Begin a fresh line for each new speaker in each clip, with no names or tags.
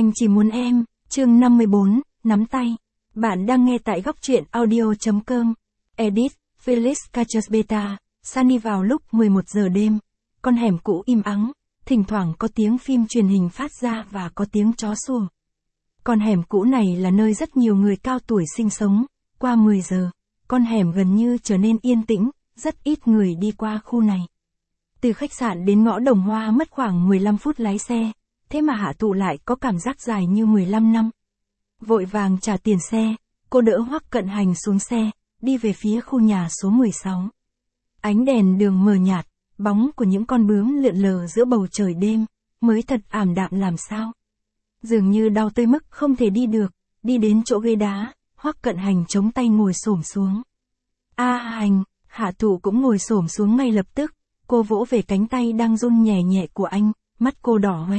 Anh chỉ muốn em, chương 54, nắm tay. Bạn đang nghe tại góc truyện audio.com. Edit, Felix Cachosbeta, Sunny vào lúc 11 giờ đêm. Con hẻm cũ im ắng, thỉnh thoảng có tiếng phim truyền hình phát ra và có tiếng chó sủa. Con hẻm cũ này là nơi rất nhiều người cao tuổi sinh sống. Qua 10 giờ, con hẻm gần như trở nên yên tĩnh, rất ít người đi qua khu này. Từ khách sạn đến ngõ Đồng Hoa mất khoảng 15 phút lái xe, thế mà Hạ Thụ lại có cảm giác dài như 15 năm. Vội vàng trả tiền xe, cô đỡ Hoắc Cận Hành xuống xe, đi về phía khu nhà số 16. Ánh đèn đường mờ nhạt, bóng của những con bướm lượn lờ giữa bầu trời đêm, mới thật ảm đạm làm sao. Dường như đau tới mức không thể đi được, đi đến chỗ ghế đá, Hoắc Cận Hành chống tay ngồi xổm xuống. Hành, Hạ Thụ cũng ngồi xổm xuống ngay lập tức, cô vỗ về cánh tay đang run nhẹ nhẹ của anh, mắt cô đỏ hoe.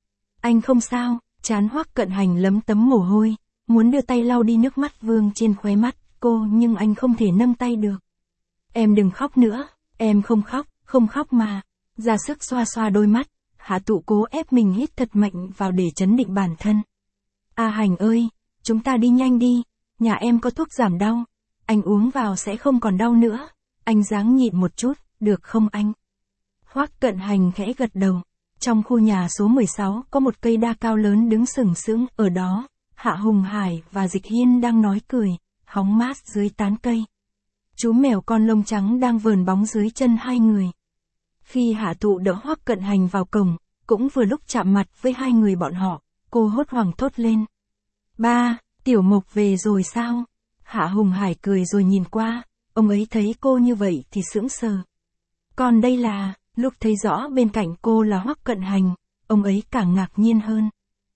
Anh không sao, trán Hoắc Cận Hành lấm tấm mồ hôi, muốn đưa tay lau đi nước mắt vương trên khóe mắt cô nhưng anh không thể nâng tay được. Em đừng khóc nữa, em không khóc mà. Ra sức xoa xoa đôi mắt, Hạ Thụ cố ép mình hít thật mạnh vào để trấn định bản thân. Hành ơi, chúng ta đi nhanh đi, nhà em có thuốc giảm đau, anh uống vào sẽ không còn đau nữa, anh ráng nhịn một chút, được không anh? Hoắc Cận Hành khẽ gật đầu. Trong khu nhà số 16 có một cây đa cao lớn đứng sừng sững ở đó, Hạ Hùng Hải và Dịch Hiên đang nói cười, hóng mát dưới tán cây. Chú mèo con lông trắng đang vờn bóng dưới chân hai người. Khi Hạ Thụ đỡ Hoắc Cận Hành vào cổng, cũng vừa lúc chạm mặt với hai người bọn họ, cô hốt hoảng thốt lên. Ba, Tiểu Mộc về rồi sao? Hạ Hùng Hải cười rồi nhìn qua, ông ấy thấy cô như vậy thì sững sờ. Còn đây là... Lúc thấy rõ bên cạnh cô là Hoắc Cận Hành, ông ấy càng ngạc nhiên hơn.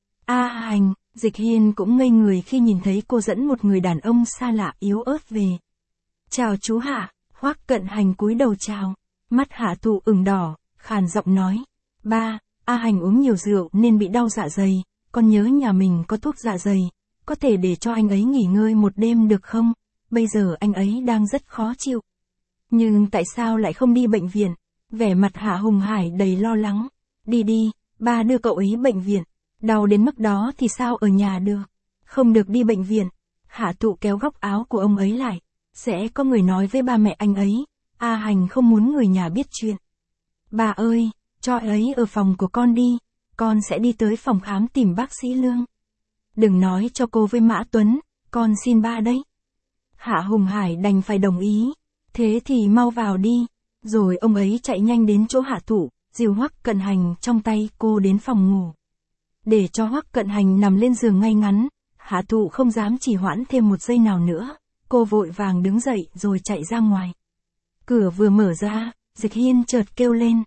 Hành, Dịch Hiên cũng ngây người khi nhìn thấy cô dẫn một người đàn ông xa lạ yếu ớt về. Chào chú Hạ, Hoắc Cận Hành cúi đầu chào, mắt Hạ Thụ ửng đỏ, khàn giọng nói. Ba, Hành uống nhiều rượu nên bị đau dạ dày, con nhớ nhà mình có thuốc dạ dày, có thể để cho anh ấy nghỉ ngơi một đêm được không? Bây giờ anh ấy đang rất khó chịu. Nhưng tại sao lại không đi bệnh viện? Vẻ mặt Hạ Hùng Hải đầy lo lắng. Đi, ba đưa cậu ấy bệnh viện. Đau đến mức đó thì sao ở nhà được? Không được đi bệnh viện. Hạ Thụ kéo góc áo của ông ấy lại. Sẽ có người nói với ba mẹ anh ấy. Hành không muốn người nhà biết chuyện. Bà ơi, cho ấy ở phòng của con đi. Con sẽ đi tới phòng khám tìm bác sĩ Lương. Đừng nói cho cô với Mã Tuấn. Con xin ba đấy. Hạ Hùng Hải đành phải đồng ý. Thế thì mau vào đi. Rồi ông ấy chạy nhanh đến chỗ Hạ Thụ, dìu Hoắc Cận Hành trong tay cô đến phòng ngủ. Để cho Hoắc Cận Hành nằm lên giường ngay ngắn, Hạ Thụ không dám trì hoãn thêm một giây nào nữa, cô vội vàng đứng dậy rồi chạy ra ngoài. Cửa vừa mở ra, Dịch Hiên chợt kêu lên,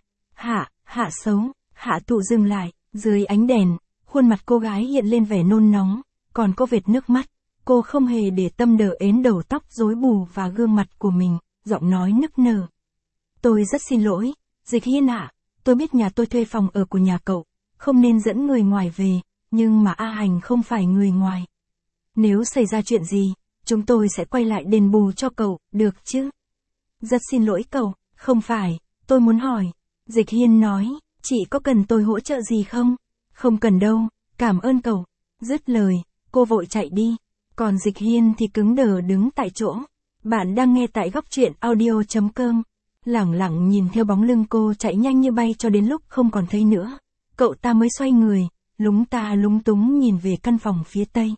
Hạ xấu, Hạ Thụ dừng lại, dưới ánh đèn, khuôn mặt cô gái hiện lên vẻ nôn nóng, còn có vệt nước mắt, cô không hề để tâm đờ ến đầu tóc rối bù và gương mặt của mình, giọng nói nức nở. Tôi rất xin lỗi, Dịch Hiên ạ, tôi biết nhà tôi thuê phòng ở của nhà cậu, không nên dẫn người ngoài về, nhưng mà Hành không phải người ngoài. Nếu xảy ra chuyện gì, chúng tôi sẽ quay lại đền bù cho cậu, được chứ? Rất xin lỗi cậu, không phải, tôi muốn hỏi. Dịch Hiên nói, chị có cần tôi hỗ trợ gì không? Không cần đâu, cảm ơn cậu. Dứt lời, cô vội chạy đi, còn Dịch Hiên thì cứng đờ đứng tại chỗ. Bạn đang nghe tại góc truyện audio.com. Lẳng lặng nhìn theo bóng lưng cô chạy nhanh như bay cho đến lúc không còn thấy nữa. Cậu ta mới xoay người, lúng ta lúng túng nhìn về căn phòng phía tây.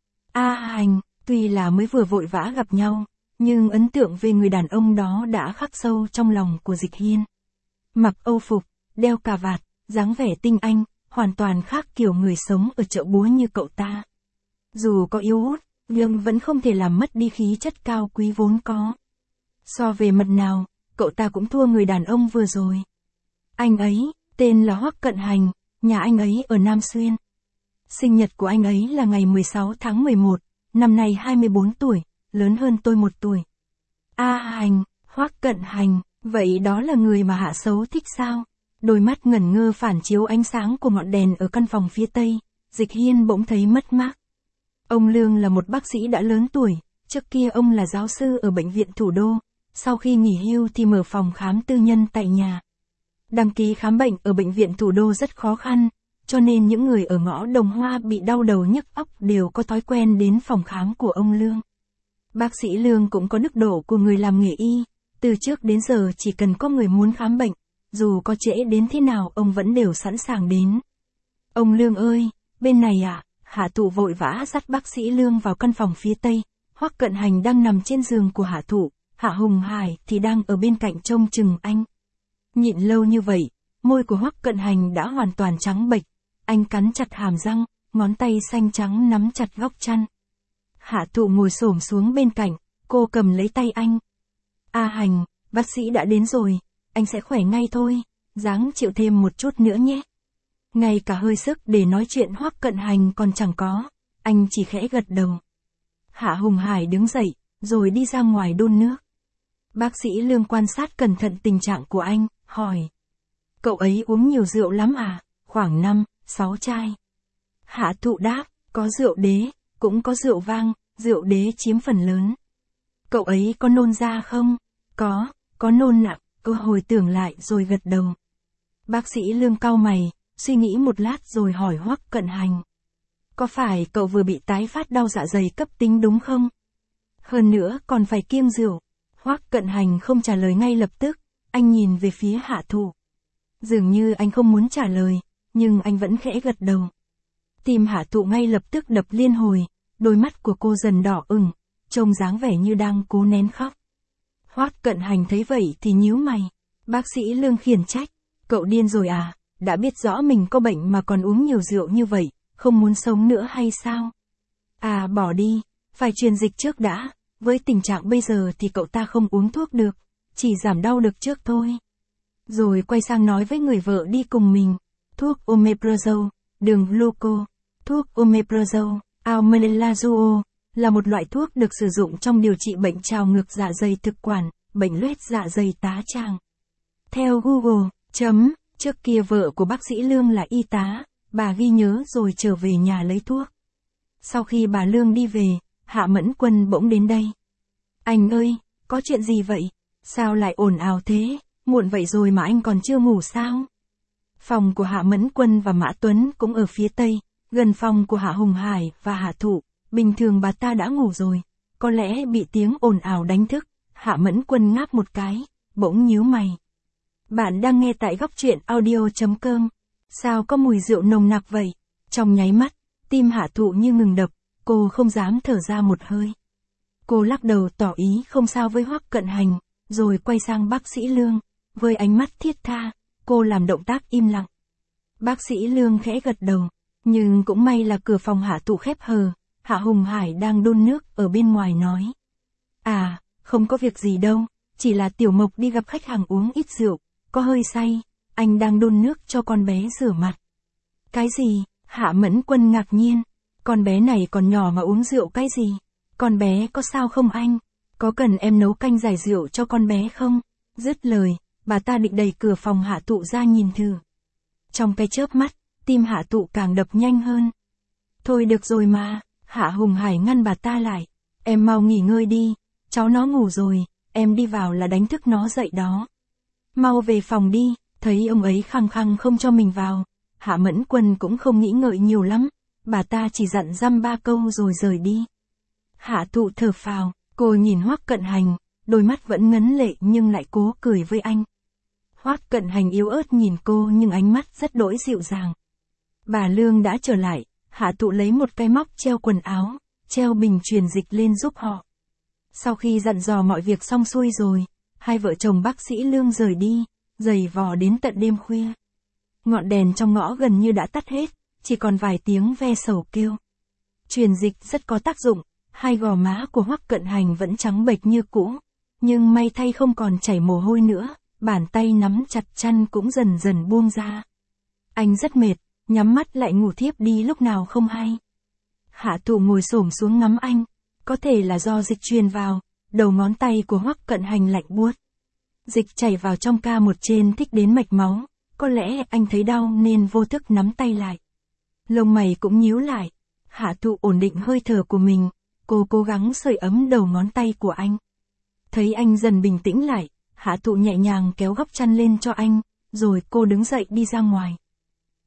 Hành, tuy là mới vừa vội vã gặp nhau, nhưng ấn tượng về người đàn ông đó đã khắc sâu trong lòng của Dịch Hiên. Mặc âu phục, đeo cà vạt, dáng vẻ tinh anh, hoàn toàn khác kiểu người sống ở chợ búa như cậu ta. Dù có yếu ớt, nhưng vẫn không thể làm mất đi khí chất cao quý vốn có. So về mặt nào, cậu ta cũng thua người đàn ông vừa rồi. Anh ấy, tên là Hoắc Cận Hành, nhà anh ấy ở Nam Xuyên. Sinh nhật của anh ấy là ngày 16 tháng 11, năm nay 24 tuổi, lớn hơn tôi 1 tuổi. Hành, Hoắc Cận Hành, vậy đó là người mà Hạ xấu thích sao? Đôi mắt ngẩn ngơ phản chiếu ánh sáng của ngọn đèn ở căn phòng phía tây, Dịch Hiên bỗng thấy mất mát. Ông Lương là một bác sĩ đã lớn tuổi, trước kia ông là giáo sư ở bệnh viện Thủ đô. Sau khi nghỉ hưu thì mở phòng khám tư nhân tại nhà. Đăng ký khám bệnh ở bệnh viện Thủ đô rất khó khăn, cho nên những người ở ngõ Đồng Hoa bị đau đầu nhức óc đều có thói quen đến phòng khám của ông Lương. Bác sĩ Lương cũng có đức độ của người làm nghề y, từ trước đến giờ chỉ cần có người muốn khám bệnh, dù có trễ đến thế nào ông vẫn đều sẵn sàng đến. Ông Lương ơi, bên này ạ, Hạ Thụ vội vã dắt bác sĩ Lương vào căn phòng phía tây. Hoắc Cận Hành đang nằm trên giường của Hạ Thụ, Hạ Hùng Hải thì đang ở bên cạnh trông chừng anh. Nhịn lâu như vậy, môi của Hoắc Cận Hành đã hoàn toàn trắng bệch, anh cắn chặt hàm răng, ngón tay xanh trắng nắm chặt góc chăn. Hạ Thụ ngồi xổm xuống bên cạnh, cô cầm lấy tay anh. A Hành, bác sĩ đã đến rồi, anh sẽ khỏe ngay thôi, ráng chịu thêm một chút nữa nhé. Ngay cả hơi sức để nói chuyện Hoắc Cận Hành còn chẳng có, anh chỉ khẽ gật đầu. Hạ Hùng Hải đứng dậy, rồi đi ra ngoài đun nước. Bác sĩ Lương quan sát cẩn thận tình trạng của anh, hỏi. Cậu ấy uống nhiều rượu lắm à? Khoảng 5-6 chai. Hạ Thụ đáp, có rượu đế, cũng có rượu vang, rượu đế chiếm phần lớn. Cậu ấy có nôn ra không? Có nôn ạ, cô hồi tưởng lại rồi gật đầu. Bác sĩ Lương cau mày, suy nghĩ một lát rồi hỏi Hoắc Cận Hành. Có phải cậu vừa bị tái phát đau dạ dày cấp tính đúng không? Hơn nữa còn phải kiêng rượu. Hoắc Cận Hành không trả lời ngay lập tức, anh nhìn về phía Hạ Thụ. Dường như anh không muốn trả lời, nhưng anh vẫn khẽ gật đầu. Tim Hạ Thụ ngay lập tức đập liên hồi, đôi mắt của cô dần đỏ ửng, trông dáng vẻ như đang cố nén khóc. Hoắc Cận Hành thấy vậy thì nhíu mày. Bác sĩ Lương khiển trách, cậu điên rồi à, đã biết rõ mình có bệnh mà còn uống nhiều rượu như vậy, không muốn sống nữa hay sao? À bỏ đi, phải truyền dịch trước đã, với tình trạng bây giờ thì cậu ta không uống thuốc được, chỉ giảm đau được trước thôi. Rồi quay sang nói với người vợ đi cùng mình, thuốc omeprazole, đường gluco, thuốc omeprazole, almelazuo, là một loại thuốc được sử dụng trong điều trị bệnh trào ngược dạ dày thực quản, bệnh loét dạ dày tá tràng. Theo Google, trước kia vợ của bác sĩ Lương là y tá, bà ghi nhớ rồi trở về nhà lấy thuốc. Sau khi bà Lương đi về, Hạ Mẫn Quân bỗng đến đây. Anh ơi, có chuyện gì vậy? Sao lại ồn ào thế? Muộn vậy rồi mà anh còn chưa ngủ sao? Phòng của Hạ Mẫn Quân và Mã Tuấn cũng ở phía tây, gần phòng của Hạ Hùng Hải và Hạ Thụ. Bình thường bà ta đã ngủ rồi, có lẽ bị tiếng ồn ào đánh thức. Hạ Mẫn Quân ngáp một cái, bỗng nhíu mày. Bạn đang nghe tại góc truyện audio.com. Sao có mùi rượu nồng nặc vậy? Trong nháy mắt, tim Hạ Thụ như ngừng đập, cô không dám thở ra một hơi. Cô lắc đầu tỏ ý không sao với Hoắc Cận Hành, rồi quay sang bác sĩ Lương, với ánh mắt thiết tha, cô làm động tác im lặng. Bác sĩ Lương khẽ gật đầu, nhưng cũng may là cửa phòng Hạ Thụ khép hờ, Hạ Hùng Hải đang đun nước ở bên ngoài nói. À, không có việc gì đâu, chỉ là Tiểu Mộc đi gặp khách hàng uống ít rượu, có hơi say, anh đang đun nước cho con bé rửa mặt. Cái gì? Hạ Mẫn Quân ngạc nhiên, con bé này còn nhỏ mà uống rượu cái gì? Con bé có sao không anh? Có cần em nấu canh giải rượu cho con bé không? Dứt lời, bà ta định đẩy cửa phòng Hạ Thụ ra nhìn thử. Trong cái chớp mắt, tim Hạ Thụ càng đập nhanh hơn. Thôi được rồi mà, Hạ Hùng Hải ngăn bà ta lại. Em mau nghỉ ngơi đi, cháu nó ngủ rồi, em đi vào là đánh thức nó dậy đó. Mau về phòng đi, thấy ông ấy khăng khăng không cho mình vào. Hạ Mẫn Quân cũng không nghĩ ngợi nhiều lắm, bà ta chỉ dặn dăm 3 câu rồi rời đi. Hạ Thụ thở phào, cô nhìn Hoắc Cận Hành, đôi mắt vẫn ngấn lệ nhưng lại cố cười với anh. Hoắc Cận Hành yếu ớt nhìn cô nhưng ánh mắt rất đỗi dịu dàng. Bà Lương đã trở lại, Hạ Thụ lấy một cái móc treo quần áo, treo bình truyền dịch lên giúp họ. Sau khi dặn dò mọi việc xong xuôi rồi, hai vợ chồng bác sĩ Lương rời đi, giày vò đến tận đêm khuya. Ngọn đèn trong ngõ gần như đã tắt hết, chỉ còn vài tiếng ve sầu kêu. Truyền dịch rất có tác dụng, hai gò má của Hoắc Cận Hành vẫn trắng bệch như cũ, nhưng may thay không còn chảy mồ hôi nữa, bàn tay nắm chặt chăn cũng dần dần buông ra. Anh rất mệt, nhắm mắt lại ngủ thiếp đi lúc nào không hay. Hạ Thụ ngồi xổm xuống ngắm anh, có thể là do dịch truyền vào, đầu ngón tay của Hoắc Cận Hành lạnh buốt. Dịch chảy vào trong ca một trên thích đến mạch máu, có lẽ anh thấy đau nên vô thức nắm tay lại. Lông mày cũng nhíu lại, Hạ Thụ ổn định hơi thở của mình, cô cố gắng sưởi ấm đầu ngón tay của anh. Thấy anh dần bình tĩnh lại, Hạ Thụ nhẹ nhàng kéo góc chăn lên cho anh, rồi cô đứng dậy đi ra ngoài.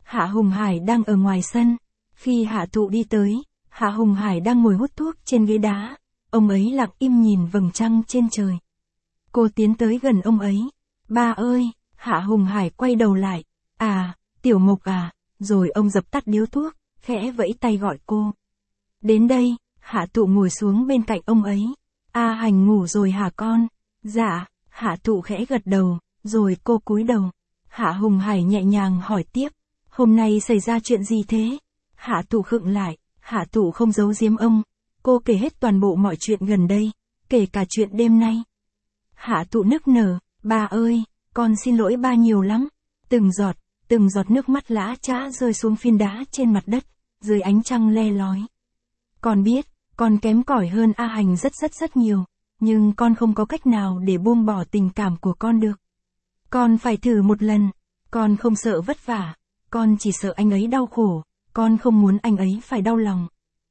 Hạ Hùng Hải đang ở ngoài sân. Khi Hạ Thụ đi tới, Hạ Hùng Hải đang ngồi hút thuốc trên ghế đá. Ông ấy lặng im nhìn vầng trăng trên trời. Cô tiến tới gần ông ấy. Ba ơi, Hạ Hùng Hải quay đầu lại. À, Tiểu Mộc à, rồi ông dập tắt điếu thuốc, khẽ vẫy tay gọi cô. Đến đây, Hạ Thụ ngồi xuống bên cạnh ông ấy. A Hành ngủ rồi hả con? Dạ, Hạ Thụ khẽ gật đầu, rồi cô cúi đầu. Hạ Hùng Hải nhẹ nhàng hỏi tiếp. Hôm nay xảy ra chuyện gì thế? Hạ Thụ khựng lại, Hạ Thụ không giấu giếm ông. Cô kể hết toàn bộ mọi chuyện gần đây, kể cả chuyện đêm nay. Hạ Thụ nức nở, ba ơi, con xin lỗi ba nhiều lắm. Từng giọt nước mắt lã chã rơi xuống phiến đá trên mặt đất, dưới ánh trăng le lói. Con biết, con kém cỏi hơn A Hành rất nhiều, nhưng con không có cách nào để buông bỏ tình cảm của con được. Con phải thử một lần, con không sợ vất vả, con chỉ sợ anh ấy đau khổ, con không muốn anh ấy phải đau lòng.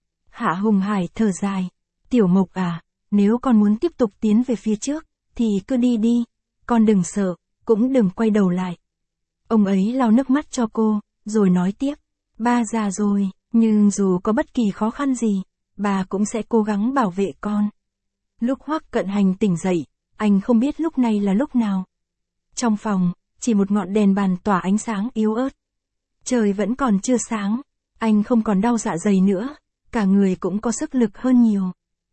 Hạ Hùng Hải thở dài, Tiểu Mộc à, nếu con muốn tiếp tục tiến về phía trước, thì cứ đi đi, con đừng sợ, cũng đừng quay đầu lại. Ông ấy lau nước mắt cho cô, rồi nói tiếp, ba già rồi, nhưng dù có bất kỳ khó khăn gì, bà cũng sẽ cố gắng bảo vệ con. Lúc Hoắc Cận Hành tỉnh dậy, anh không biết lúc này là lúc nào. Trong phòng, chỉ một ngọn đèn bàn tỏa ánh sáng yếu ớt. Trời vẫn còn chưa sáng, anh không còn đau dạ dày nữa, cả người cũng có sức lực hơn nhiều.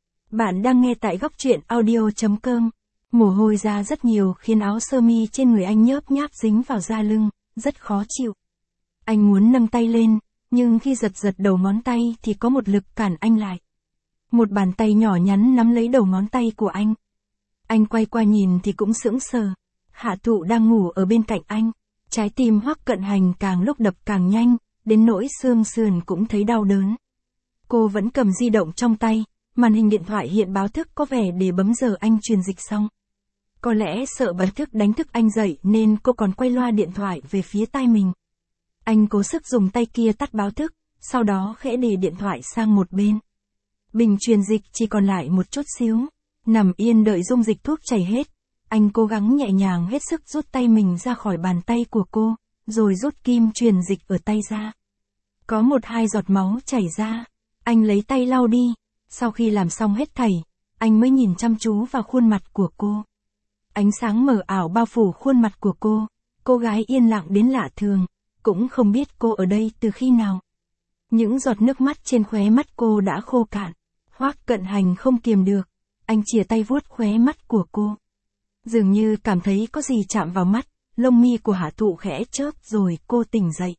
Bạn đang nghe tại góc truyện audio.com. Mồ hôi ra rất nhiều khiến áo sơ mi trên người anh nhớp nháp dính vào da lưng, rất khó chịu. Anh muốn nâng tay lên, nhưng khi giật đầu ngón tay thì có một lực cản anh lại. Một bàn tay nhỏ nhắn nắm lấy đầu ngón tay của anh. Anh quay qua nhìn thì cũng sững sờ. Hạ Thụ đang ngủ ở bên cạnh anh. Trái tim Hoắc Cận Hành càng lúc đập càng nhanh, đến nỗi xương sườn cũng thấy đau đớn. Cô vẫn cầm di động trong tay, màn hình điện thoại hiện báo thức có vẻ để bấm giờ anh truyền dịch xong. Có lẽ sợ báo thức đánh thức anh dậy nên cô còn quay loa điện thoại về phía tai mình. Anh cố sức dùng tay kia tắt báo thức, sau đó khẽ để điện thoại sang một bên. Bình truyền dịch chỉ còn lại một chút xíu, nằm yên đợi dung dịch thuốc chảy hết. Anh cố gắng nhẹ nhàng hết sức rút tay mình ra khỏi bàn tay của cô, rồi rút kim truyền dịch ở tay ra. Có 1-2 giọt máu chảy ra, anh lấy tay lau đi, sau khi làm xong hết thảy, anh mới nhìn chăm chú vào khuôn mặt của cô. Ánh sáng mờ ảo bao phủ khuôn mặt của cô gái yên lặng đến lạ thường, cũng không biết cô ở đây từ khi nào. Những giọt nước mắt trên khóe mắt cô đã khô cạn. Hoắc Cận Hành không kiềm được, anh chìa tay vuốt khóe mắt của cô. Dường như cảm thấy có gì chạm vào mắt, lông mi của Hạ Thụ khẽ chớp rồi cô tỉnh dậy.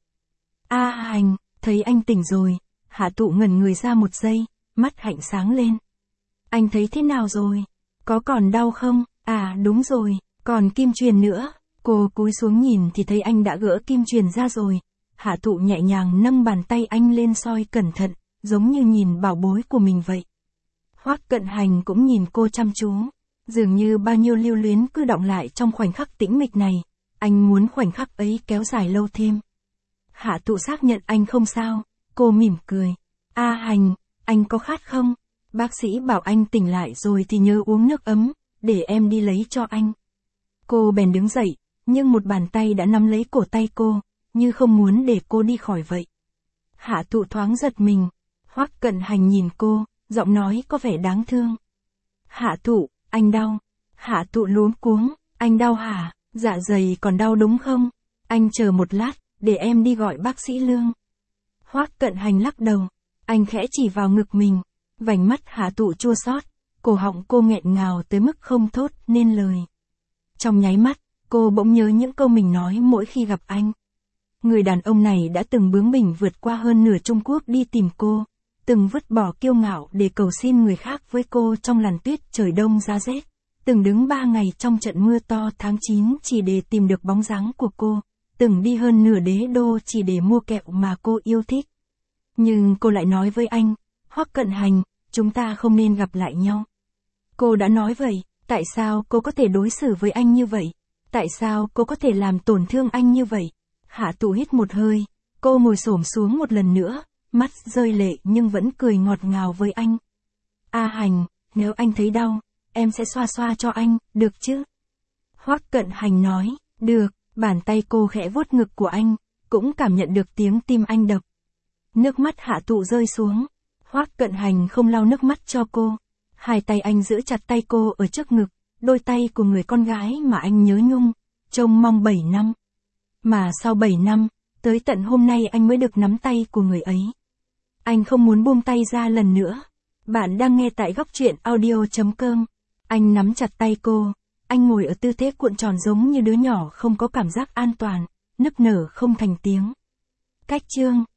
A Hành, thấy anh tỉnh rồi, Hạ Thụ ngẩn người ra một giây, mắt hạnh sáng lên. Anh thấy thế nào rồi? Có còn đau không? À đúng rồi, còn kim truyền nữa. Cô cúi xuống nhìn thì thấy anh đã gỡ kim truyền ra rồi. Hạ Thụ nhẹ nhàng nâng bàn tay anh lên soi cẩn thận, giống như nhìn bảo bối của mình vậy. Hoắc Cận Hành cũng nhìn cô chăm chú, dường như bao nhiêu lưu luyến cứ đọng lại trong khoảnh khắc tĩnh mịch này, anh muốn khoảnh khắc ấy kéo dài lâu thêm. Hạ Thụ xác nhận anh không sao, cô mỉm cười. A Hành, anh có khát không? Bác sĩ bảo anh tỉnh lại rồi thì nhớ uống nước ấm, để em đi lấy cho anh. Cô bèn đứng dậy, nhưng một bàn tay đã nắm lấy cổ tay cô, như không muốn để cô đi khỏi vậy. Hạ Thụ thoáng giật mình, Hoắc Cận Hành nhìn cô, giọng nói có vẻ đáng thương. Hạ Thụ, anh đau. Hạ Thụ luống cuống, anh đau hả? Dạ dày còn đau đúng không? Anh chờ một lát, để em đi gọi bác sĩ Lương. Hoắc Cận Hành lắc đầu, anh khẽ chỉ vào ngực mình, vành mắt Hạ Thụ chua xót, cổ họng cô nghẹn ngào tới mức không thốt nên lời. Trong nháy mắt, cô bỗng nhớ những câu mình nói mỗi khi gặp anh. Người đàn ông này đã từng bướng bỉnh vượt qua hơn nửa Trung Quốc đi tìm cô, từng vứt bỏ kiêu ngạo để cầu xin người khác với cô trong làn tuyết trời đông giá rét, từng đứng 3 ngày trong trận mưa to tháng 9 chỉ để tìm được bóng dáng của cô, từng đi hơn nửa đế đô chỉ để mua kẹo mà cô yêu thích. Nhưng cô lại nói với anh, Hoắc Cận Hành, chúng ta không nên gặp lại nhau. Cô đã nói vậy, tại sao cô có thể đối xử với anh như vậy? Tại sao cô có thể làm tổn thương anh như vậy? Hạ Thụ hít một hơi, cô ngồi xổm xuống một lần nữa, mắt rơi lệ nhưng vẫn cười ngọt ngào với anh. A Hành, nếu anh thấy đau, em sẽ xoa xoa cho anh, được chứ? Hoắc Cận Hành nói, được, bàn tay cô khẽ vuốt ngực của anh, cũng cảm nhận được tiếng tim anh đập. Nước mắt Hạ Tụ rơi xuống. Hoác Cận Hành không lau nước mắt cho cô. Hai tay anh giữ chặt tay cô ở trước ngực, đôi tay của người con gái mà anh nhớ nhung, trông mong 7 năm. Mà sau 7 năm, tới tận hôm nay anh mới được nắm tay của người ấy. Anh không muốn buông tay ra lần nữa. Bạn đang nghe tại góc truyện audio.com. Anh nắm chặt tay cô. Anh ngồi ở tư thế cuộn tròn giống như đứa nhỏ không có cảm giác an toàn, nức nở không thành tiếng. Cách chương